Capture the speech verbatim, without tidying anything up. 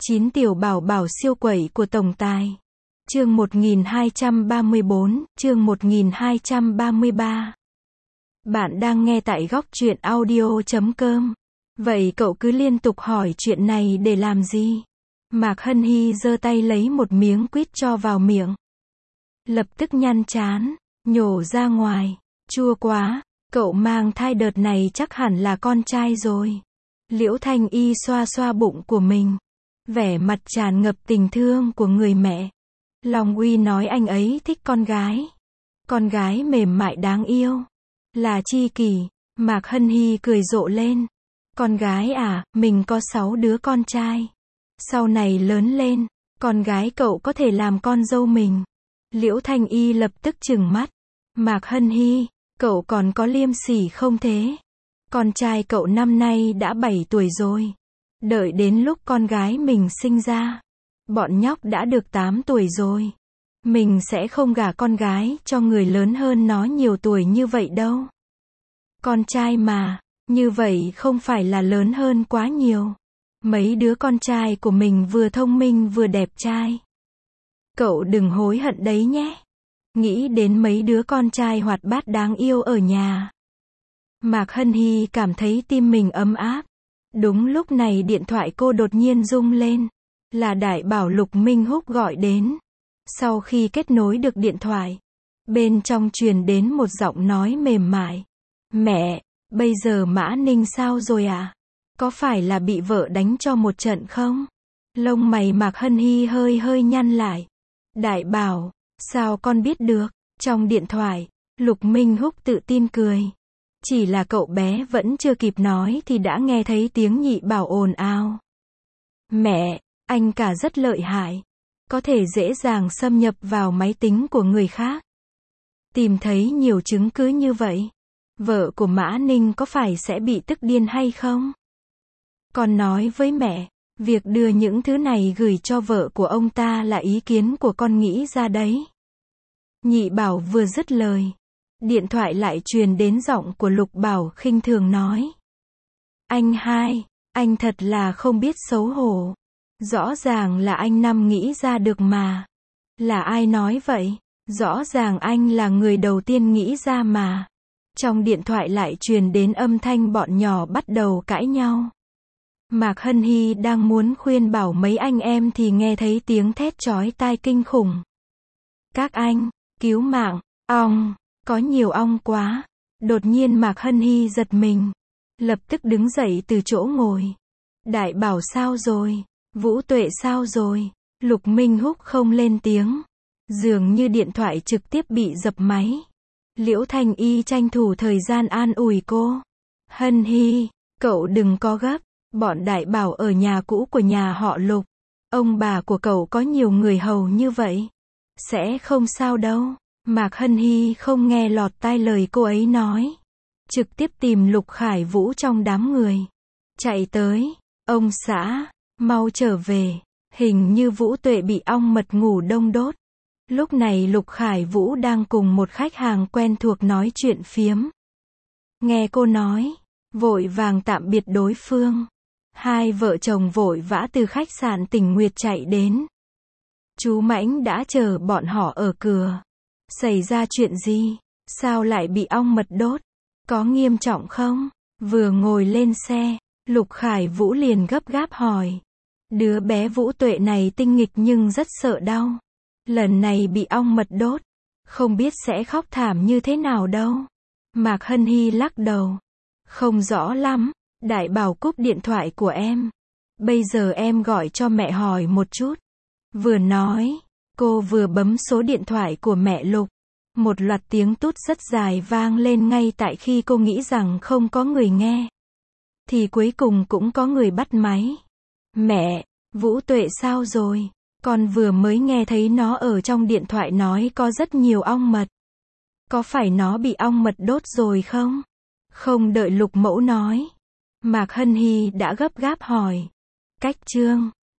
chín tiểu bảo bảo siêu quẩy của tổng tài. Chương một nghìn hai trăm ba mươi bốn, chương một nghìn hai trăm ba mươi ba. Bạn đang nghe tại góc truyện audio chấm com. Vậy cậu cứ liên tục hỏi chuyện này để làm gì? Mạc Hân Hy giơ tay lấy một miếng quýt cho vào miệng. Lập tức nhăn trán, nhổ ra ngoài. Chua quá, cậu mang thai đợt này chắc hẳn là con trai rồi. Liễu Thanh Y xoa xoa bụng của mình. Vẻ mặt tràn ngập tình thương của người mẹ. Long Uy nói anh ấy thích con gái. Con gái mềm mại đáng yêu. Là Chi Kỷ. Mạc Hân Hy cười rộ lên. Con gái à, mình có sáu đứa con trai. Sau này lớn lên, con gái cậu có thể làm con dâu mình. Liễu Thanh Y lập tức trừng mắt. Mạc Hân Hy, cậu còn có liêm sỉ không thế? Con trai cậu năm nay đã bảy tuổi rồi. Đợi đến lúc con gái mình sinh ra, bọn nhóc đã được tám tuổi rồi. Mình sẽ không gả con gái cho người lớn hơn nó nhiều tuổi như vậy đâu. Con trai mà, như vậy không phải là lớn hơn quá nhiều. Mấy đứa con trai của mình vừa thông minh vừa đẹp trai. Cậu đừng hối hận đấy nhé. Nghĩ đến mấy đứa con trai hoạt bát đáng yêu ở nhà. Mạc Hân Hy cảm thấy tim mình ấm áp. Đúng lúc này điện thoại cô đột nhiên rung lên. Là đại bảo Lục Minh Húc gọi đến. Sau khi kết nối được điện thoại, bên trong truyền đến một giọng nói mềm mại. Mẹ, bây giờ Mã Ninh sao rồi ạ? À? Có phải là bị vợ đánh cho một trận không? Lông mày Mạc Hân Hy hơi hơi nhăn lại. Đại bảo, sao con biết được? Trong điện thoại, Lục Minh Húc tự tin cười. Chỉ là cậu bé vẫn chưa kịp nói thì đã nghe thấy tiếng nhị bảo ồn ào. Mẹ, anh cả rất lợi hại. Có thể dễ dàng xâm nhập vào máy tính của người khác. Tìm thấy nhiều chứng cứ như vậy. Vợ của Mã Ninh có phải sẽ bị tức điên hay không? Con nói với mẹ, việc đưa những thứ này gửi cho vợ của ông ta là ý kiến của con nghĩ ra đấy. Nhị bảo vừa dứt lời. Điện thoại lại truyền đến giọng của Lục Bảo khinh thường nói. Anh hai, anh thật là không biết xấu hổ. Rõ ràng là anh Năm nghĩ ra được mà. Là ai nói vậy? Rõ ràng anh là người đầu tiên nghĩ ra mà. Trong điện thoại lại truyền đến âm thanh bọn nhỏ bắt đầu cãi nhau. Mạc Hân Hy đang muốn khuyên bảo mấy anh em thì nghe thấy tiếng thét chói tai kinh khủng. Các anh, cứu mạng, ong, có nhiều ong quá. Đột nhiên Mạc Hân Hy giật mình. Lập tức đứng dậy từ chỗ ngồi. Đại bảo sao rồi? Vũ Tuệ sao rồi? Lục Minh Húc không lên tiếng. Dường như điện thoại trực tiếp bị dập máy. Liễu Thanh Y tranh thủ thời gian an ủi cô. Hân Hy, cậu đừng có gấp. Bọn đại bảo ở nhà cũ của nhà họ Lục. Ông bà của cậu có nhiều người hầu như vậy. Sẽ không sao đâu. Mạc Hân Hy không nghe lọt tai lời cô ấy nói. Trực tiếp tìm Lục Khải Vũ trong đám người. Chạy tới. Ông xã, mau trở về. Hình như Vũ Tuệ bị ong mật ngủ đông đốt. Lúc này Lục Khải Vũ đang cùng một khách hàng quen thuộc nói chuyện phiếm. Nghe cô nói, vội vàng tạm biệt đối phương. Hai vợ chồng vội vã từ khách sạn Tỉnh Nguyệt chạy đến. Chú Mãnh đã chờ bọn họ ở cửa. Xảy ra chuyện gì? Sao lại bị ong mật đốt? Có nghiêm trọng không? Vừa ngồi lên xe, Lục Khải Vũ liền gấp gáp hỏi. Đứa bé Vũ Tuệ này tinh nghịch nhưng rất sợ đau. Lần này bị ong mật đốt, không biết sẽ khóc thảm như thế nào đâu. Mạc Hân Hy lắc đầu. Không rõ lắm, đại bảo cúp điện thoại của em. Bây giờ em gọi cho mẹ hỏi một chút. Vừa nói, cô vừa bấm số điện thoại của mẹ Lục. Một loạt tiếng tút rất dài vang lên ngay tại khi cô nghĩ rằng không có người nghe. Thì cuối cùng cũng có người bắt máy. Mẹ, Vũ Tuệ sao rồi? Con vừa mới nghe thấy nó ở trong điện thoại nói có rất nhiều ong mật. Có phải nó bị ong mật đốt rồi không? Không đợi Lục Mẫu nói. Mạc Hân Hy đã gấp gáp hỏi. Cách chương